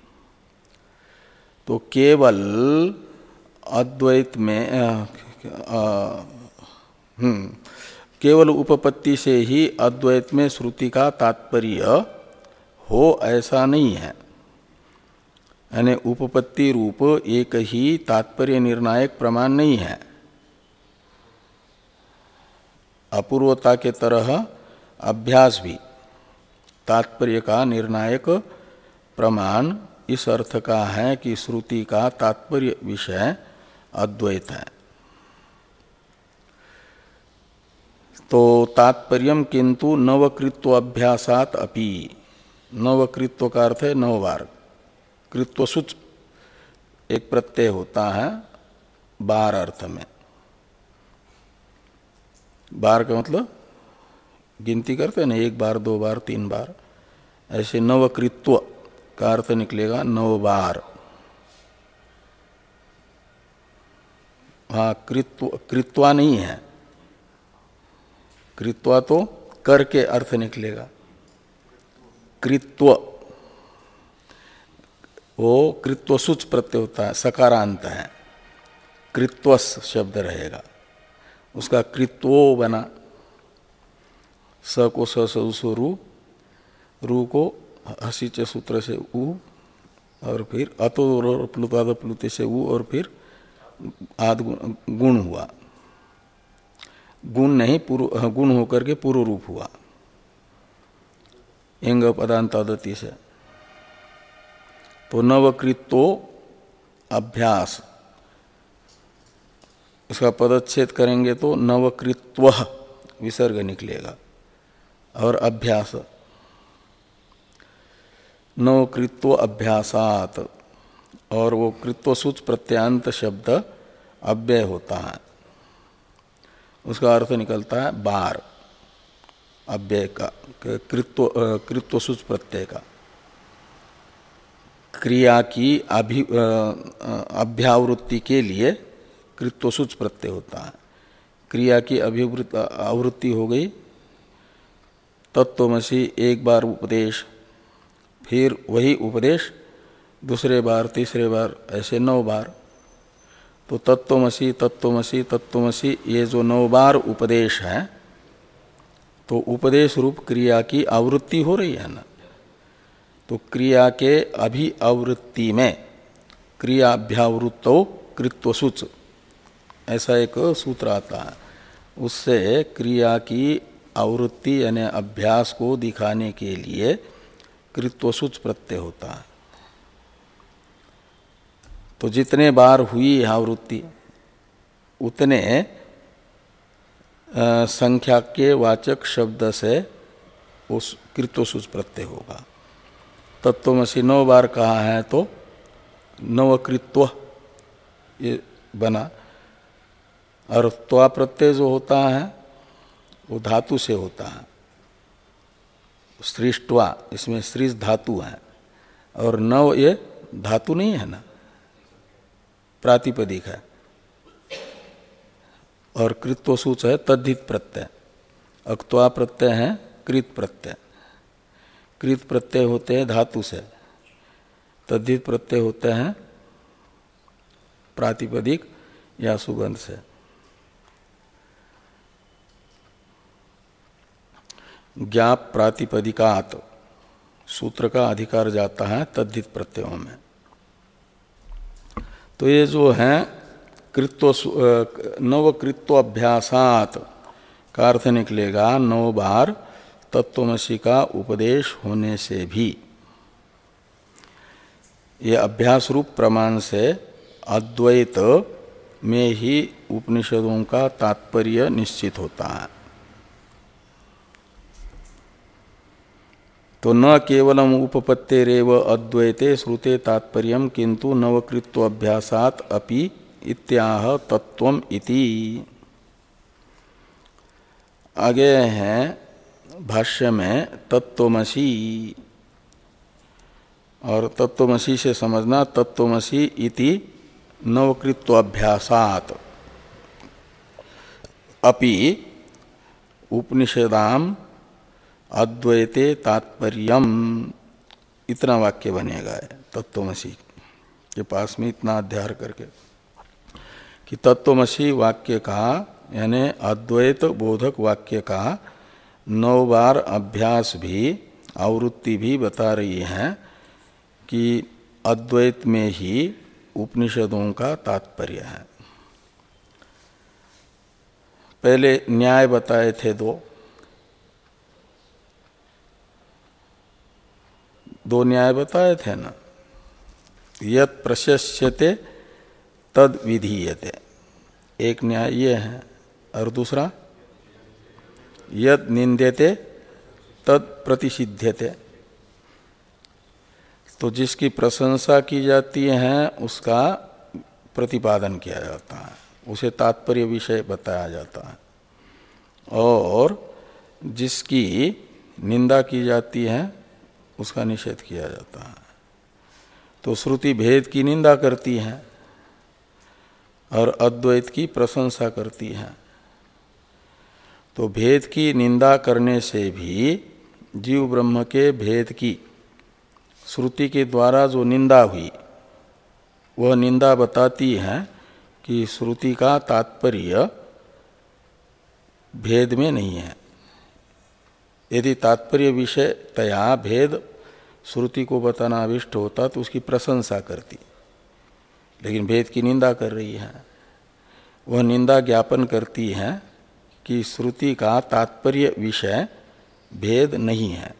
तो केवल अद्वैत में आ, आ, हम्म केवल उपपत्ति से ही अद्वैत में श्रुति का तात्पर्य हो ऐसा नहीं है। यानी उपपत्ति रूप एक ही तात्पर्य निर्णायक प्रमाण नहीं है। अपूर्वता के तरह अभ्यास भी तात्पर्य का निर्णायक प्रमाण इस अर्थ का है कि श्रुति का तात्पर्य विषय अद्वैत है। तो तात्पर्यम किंतु नवकृत्व अभ्यासात अपि, नवकृत्व का अर्थ है नौ बार, कृत्व सूच एक प्रत्यय होता है बार अर्थ में। बार का मतलब गिनती करते हैं ना, एक बार दो बार तीन बार, ऐसे नवकृत्व का अर्थ निकलेगा नौ बार। हाँ, कृत्व कृत्वा नहीं है, कृत्वा तो कर के अर्थ निकलेगा। कृत्व वो कृत्वसुच प्रत्यय होता है, सकारांत है, कृत्वस शब्द रहेगा, उसका कृत्वो बना। स को स सु रू, रू को हसीचे सूत्र से उ, और फिर अतो प्लुताद प्लुते से उ, और फिर आद गुण हुआ। गुण नहीं पूर्व, गुण होकर के पूर्व रूप हुआ एंग पदांतादति से। तो नवकृत्तो अभ्यास, इसका पदच्छेद करेंगे तो नवकृत्व विसर्ग निकलेगा, और अभ्यास नवकृत्व अभ्यासात, और वो कृत्वसूच प्रत्यांत शब्द अव्यय होता है, उसका अर्थ निकलता है बार, अव्यय का, कृत्व कृत्वसूच प्रत्यय का। क्रिया की अभि अभ्यावृत्ति के लिए कृत्वसूच प्रत्यय होता है। क्रिया की अभिवृत्ति आवृत्ति हो गई तत्त्वमसि, एक बार उपदेश, फिर वही उपदेश दूसरे बार तीसरे बार, ऐसे नौ बार। तो तत्त्वमसि तत्त्वमसि तत्त्वमसि ये जो नौ बार उपदेश है, तो उपदेश रूप क्रिया की आवृत्ति हो रही है ना। तो क्रिया के अभि आवृत्ति में क्रियाभ्यावृत्तो कृत्वसुच, ऐसा एक सूत्र आता है। उससे क्रिया की आवृत्ति यानी अभ्यास को दिखाने के लिए कृत्वसुच प्रत्यय होता है। तो जितने बार हुई आवृत्ति उतने संख्या के वाचक शब्द से उस कृत्वसुच प्रत्यय होगा। तत्त्वमसि नौ बार कहा है तो नवकृत्व ये बना। और त्वा प्रत्यय जो होता है वो धातु से होता है, सृष्ट्वा, इसमें सृज धातु है। और नव ये धातु नहीं है ना, प्रातिपदिक है। और कृत्वसूच है तद्धित प्रत्यय। अक्त्वा प्रत्यय है कृत प्रत्यय। कृत प्रत्यय होते हैं धातु से, तद्धित प्रत्यय होते हैं प्रातिपदिक या सुगंध से। ज्ञाप प्रातिपदिकात सूत्र का अधिकार जाता है तद्धित प्रत्ययों में। तो ये जो है कृत्व नवकृत्व अभ्यासात का अर्थ निकलेगा नौ बार तत्त्वमसि का उपदेश होने से भी। ये अभ्यास रूप प्रमाण से अद्वैत में ही उपनिषदों का तात्पर्य निश्चित होता है। तो न केवलम उपपत्तेरेव अद्वैते श्रुते तात्पर्यम किंतु नवकृत्व अभ्यासात अपि इत्याह तत्वम इति। आगे हैं भाष्य में तत्वमसि, और तत्वमसि से समझना तत्वमसि इति नवकृत्व अभ्यासात अपि उपनिषदाम अद्वैते तात्पर्यम, इतना वाक्य बनेगा तत्वमसि के पास में इतना अध्याय करके कि तत्वमसि वाक्य का यानी अद्वैत बोधक वाक्य का नौ बार अभ्यास भी आवृत्ति भी बता रही है कि अद्वैत में ही उपनिषदों का तात्पर्य है। पहले न्याय बताए थे दो दो न्याय बताए थे ना। यत् प्रशस्यते तद विधीयते, एक न्याय ये है। और दूसरा यद निंद्यते तद प्रतिषिध्यते, तो जिसकी प्रशंसा की जाती है उसका प्रतिपादन किया जाता है, उसे तात्पर्य विषय बताया जाता है। और जिसकी निंदा की जाती है उसका निषेध किया जाता है। तो श्रुति भेद की निंदा करती है और अद्वैत की प्रशंसा करती है। तो भेद की निंदा करने से भी जीव ब्रह्म के भेद की श्रुति के द्वारा जो निंदा हुई वह निंदा बताती है कि श्रुति का तात्पर्य भेद में नहीं है। यदि तात्पर्य विषय तया भेद श्रुति को बताना अभिष्ट होता तो उसकी प्रशंसा करती, लेकिन भेद की निंदा कर रही है। वह निंदा ज्ञापन करती है कि श्रुति का तात्पर्य विषय भेद नहीं है,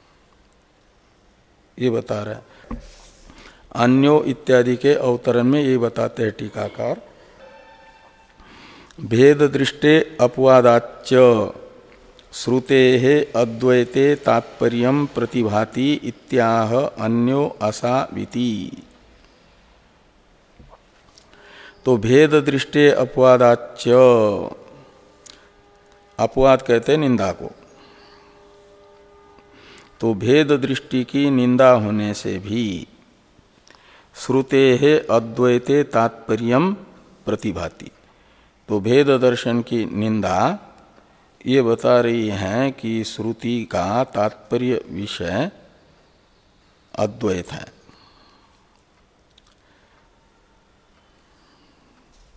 ये बता रहा है। अन्यो इत्यादि के अवतरण में ये बताते हैं टीकाकार, भेद दृष्टे अपवादाच्च श्रुतेः अद्वैते तात्पर्यं प्रतिभाति इत्याह अन्यो असाविति। तो भेद दृष्टे अपवादाच्च, अपवाद कहते हैं निंदा को। तो भेद दृष्टि की निंदा होने से भी श्रुतेः अद्वैते तात्पर्यं प्रतिभाति, तो भेद दर्शन की निंदा ये बता रही है कि श्रुति का तात्पर्य विषय अद्वैत है।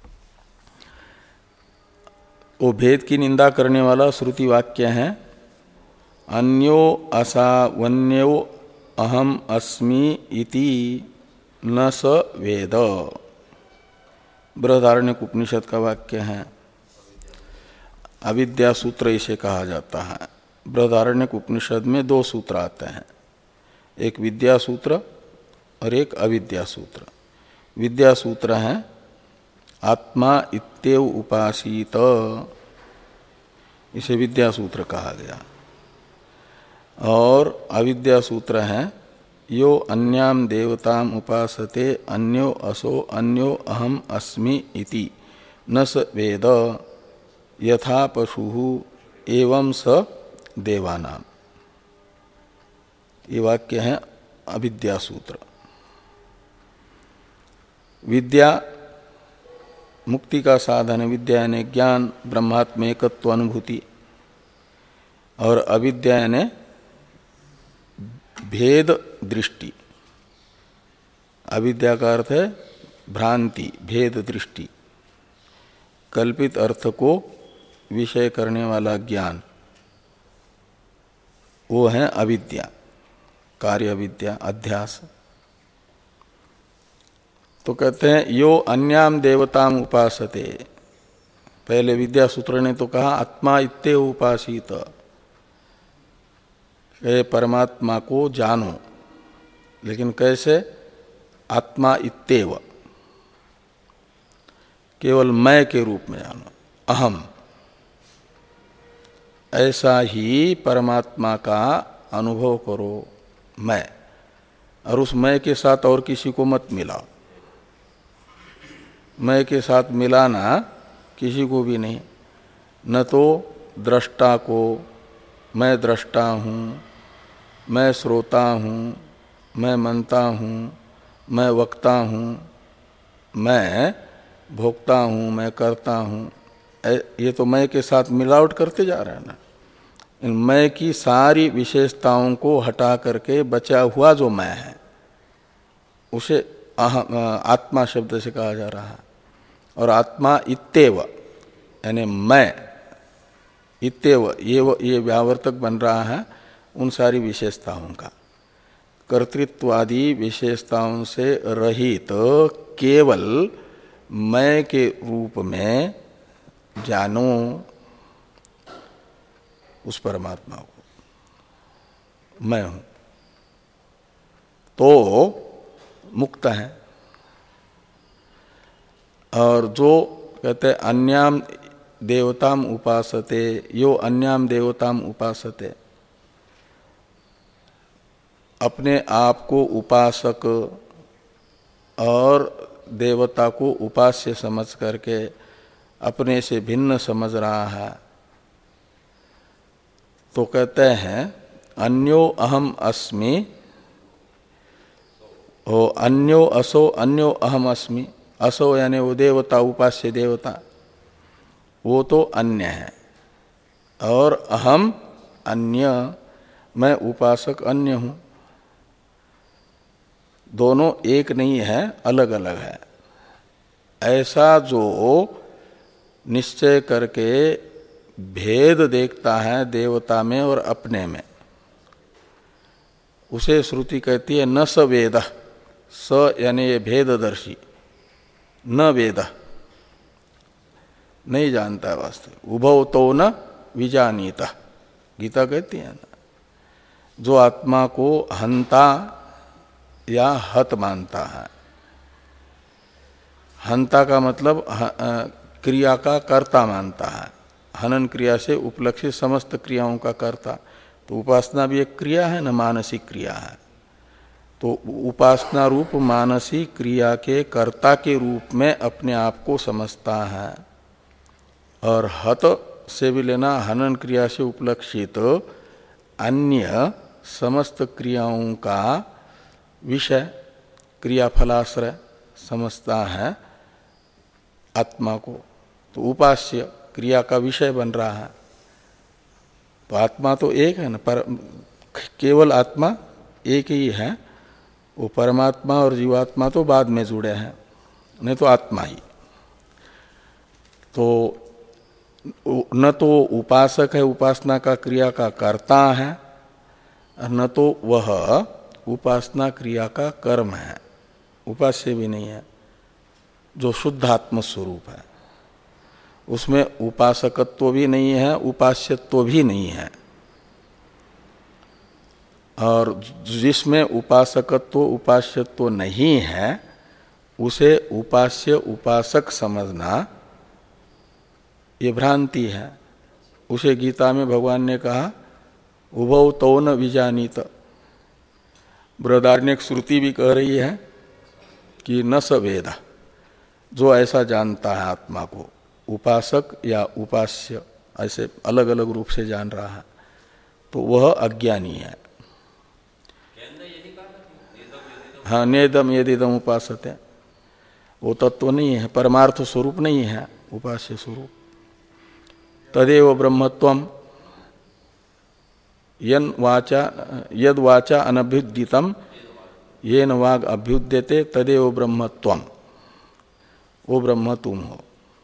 वो भेद की निंदा करने वाला श्रुति वाक्य है अन्यो असावन्यो अहम अस्मि इति न स वेद। बृहदारण्यक उपनिषद का वाक्य है। अविद्या सूत्र इसे कहा जाता है। बृहदारण्यक उपनिषद में दो सूत्र आते हैं, एक विद्या सूत्र और एक अविद्या सूत्र। विद्या सूत्र है आत्मा इत्येव उपासीत, इसे विद्या सूत्र कहा गया। और अविद्या सूत्र है यो अन्याम देवताम उपासते अन्यो असो अन्यो अहम अस्मि इति न स वेद यथा पशु एवं स देवानाम। ये वाक्य है अविद्या सूत्र। विद्या मुक्ति का साधन, विद्या यानी ज्ञान, ब्रह्मात्म एकत्व अनुभूति, और अविद्या यानी भेद दृष्टि। अविद्या का अर्थ है भ्रांति, भेद दृष्टि, कल्पित अर्थ को विषय करने वाला ज्ञान, वो है अविद्या, कार्य अविद्या, अध्यास। तो कहते हैं यो अन्याम देवताम उपासते। पहले विद्या सूत्र ने तो कहा आत्मा इत्येव उपासित, परमात्मा को जानो, लेकिन कैसे? आत्मा इत्येव, केवल मैं के रूप में जानो, अहम। ऐसा ही परमात्मा का अनुभव करो, मैं। और उस मैं के साथ और किसी को मत मिलाओ। मैं के साथ मिलाना किसी को भी नहीं, न तो दृष्टा को, मैं दृष्टा हूँ, मैं श्रोता हूँ, मैं मनता हूँ, मैं वक्ता हूँ, मैं भोक्ता हूँ, मैं करता हूँ। ये तो मैं के साथ मिलावट करते जा रहे हैं ना। इन मैं की सारी विशेषताओं को हटा करके बचा हुआ जो मैं है उसे आत्मा शब्द से कहा जा रहा है। और आत्मा इत्येव यानी मैं, इत्येव ये ये व्यावर्तक बन रहा है उन सारी विशेषताओं का। कर्तृत्वादि विशेषताओं से रहित तो केवल मैं के रूप में जानो उस परमात्मा को, मैं हूं, तो मुक्त है। और जो कहते हैं अन्याम देवताम उपासते, यो अन्याम देवताम उपासते, अपने आप को उपासक और देवता को उपास्य समझ करके अपने से भिन्न समझ रहा है, तो कहते हैं अन्यो अहम अस्मि, ओ अन्यो असो अन्यो अहम अस्मि। असो यानी वो देवता, उपास्य देवता, वो तो अन्य है, और अहम अन्य, मैं उपासक अन्य हूं। दोनों एक नहीं है, अलग अलग है। ऐसा जो निश्चय करके भेद देखता है देवता में और अपने में, उसे श्रुति कहती है न स वेद। स यानी ये भेददर्शी, न वेद, नहीं जानता है वास्तव। उभव तो न विजानीता, गीता कहती है ना। जो आत्मा को हंता या हत मानता है, हंता का मतलब क्रिया का कर्ता मानता है, हनन क्रिया से उपलक्षित समस्त क्रियाओं का कर्ता। तो उपासना भी एक क्रिया है ना, मानसिक क्रिया है। तो उपासना रूप मानसिक क्रिया के कर्ता के रूप में अपने आप को समझता है। और हत से भी लेना हनन क्रिया से उपलक्षित अन्य समस्त क्रियाओं का विषय, क्रियाफलाश्रय समझता है आत्मा को। तो उपास्य क्रिया का विषय बन रहा है। तो आत्मा तो एक है ना, पर केवल आत्मा एक ही है। वो परमात्मा और जीवात्मा तो बाद में जुड़े हैं, नहीं तो आत्मा ही। तो न तो उपासक है उपासना का क्रिया का कर्ता है, न तो वह उपासना क्रिया का कर्म है, उपास्य भी नहीं है। जो शुद्ध आत्म स्वरूप है उसमें उपासकत्व भी नहीं है, उपास्यत्व भी नहीं है। और जिसमें उपासकत्व उपास्यत्व नहीं है उसे उपास्य उपासक समझना ये भ्रांति है। उसे गीता में भगवान ने कहा उभौ तो न विजानीत। बृहदारण्यक श्रुति भी कह रही है कि न स वेद, जो ऐसा जानता है आत्मा को, उपासक या उपास्य ऐसे अलग अलग रूप से जान रहा है, तो वह अज्ञानी है। हाँ, नेदम यदिदम उपासते, वो तत्व नहीं है, परमार्थ स्वरूप नहीं है उपास्य स्वरूप। तदेव ब्रह्मत्वम यन वाचा यद वाचा अनभ्युदितम येन वाग अभ्युद्यते तदेव ब्रह्मत्वम, वो ब्रह्म तुम हो।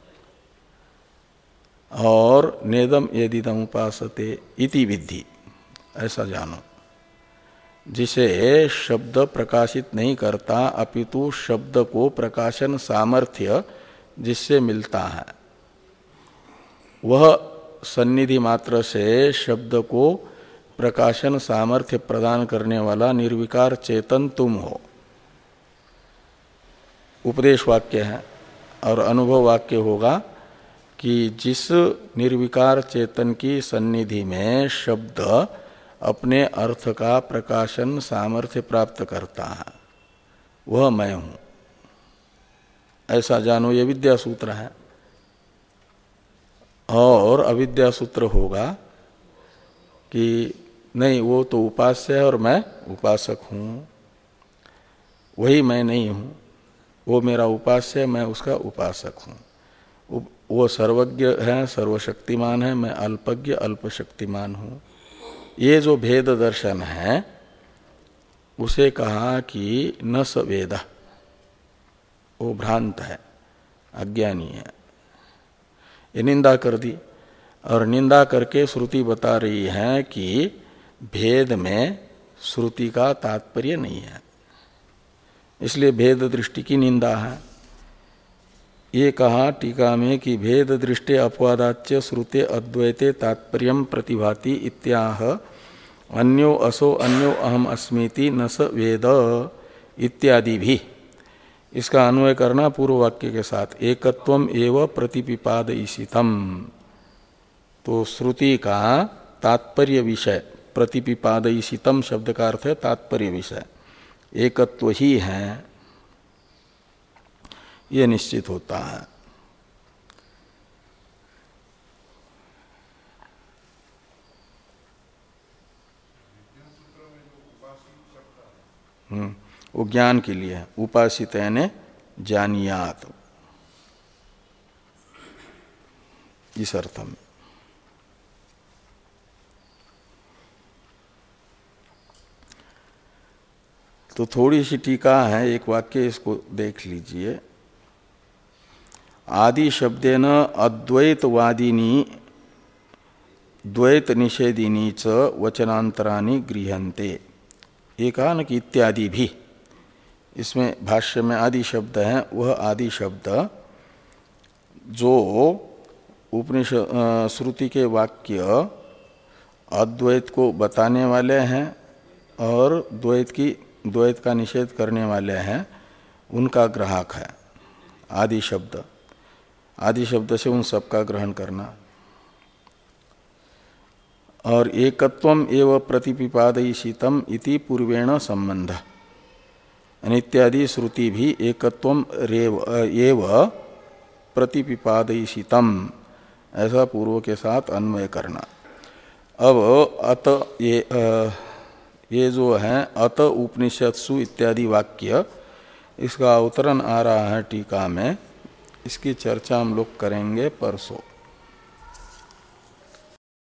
और नेदम यदिदम उपासते इति विद्धि, ऐसा जानो। जिसे शब्द प्रकाशित नहीं करता अपितु शब्द को प्रकाशन सामर्थ्य जिससे मिलता है, वह सन्निधि मात्र से शब्द को प्रकाशन सामर्थ्य प्रदान करने वाला निर्विकार चेतन तुम हो। उपदेश वाक्य है और अनुभव वाक्य होगा कि जिस निर्विकार चेतन की सन्निधि में शब्द अपने अर्थ का प्रकाशन सामर्थ्य प्राप्त करता है वह मैं हूं, ऐसा जानो। ये विद्या सूत्र है। और अविद्या सूत्र होगा कि नहीं, वो तो उपास्य है और मैं उपासक हूं, वही मैं नहीं हूं। वो मेरा उपास्य है, मैं उसका उपासक हूं। वो सर्वज्ञ है, सर्वशक्तिमान है, मैं अल्पज्ञ अल्पशक्तिमान हूं। ये जो भेद दर्शन है उसे कहा कि न स वेद, वो भ्रांत है, अज्ञानी है। ये निंदा कर दी। और निंदा करके श्रुति बता रही है कि भेद में श्रुति का तात्पर्य नहीं है, इसलिए भेद दृष्टि की निंदा है। ये कहा टीका में कि भेद दृष्टि अपवादाच्य श्रुते अद्वैते तात्पर्यम प्रतिभाति इत्याह अन्यो असो अन्यो अहम अस्मीति न स वेद इत्यादि भी। इसका अन्वय करना पूर्व वाक्य के साथ, एकत्वम एव प्रतिपिपादयिषितम। तो श्रुति का तात्पर्य विषय, प्रतिपिपादयिषितम शब्द का अर्थ है तात्पर्य विषय, एकत्व ही है, ये निश्चित होता है। हम्म वो ज्ञान के लिए है, उपासित यानी जानियात, इस अर्थ में। तो थोड़ी सी टीका है, एक वाक्य इसको देख लीजिए। आदि शब्देन अद्वैतवादिनी द्वैत निषेधिनी च वचनांतरानि गृह्यन्ते। ये कहा न कि इत्यादि भी, इसमें भाष्य में आदि शब्द है, वह आदि शब्द जो उपनिषद श्रुति के वाक्य अद्वैत को बताने वाले हैं और द्वैत की द्वैत का निषेध करने वाले हैं, उनका ग्राहक है आदि शब्द। आदि शब्द से उन सब का ग्रहण करना। और एकत्वम एव प्रतिपिपादयिषितम इति पूर्वेण संबंध, इत्यादि श्रुति भी एकत्वम एव प्रतिपिपादयिषितम ऐसा पूर्व के साथ अन्वय करना। अब अत ये आ, ये जो है अत उपनिषत्सु इत्यादि वाक्य, इसका अवतरण आ रहा है टीका में। इसकी चर्चा हम लोग करेंगे परसों।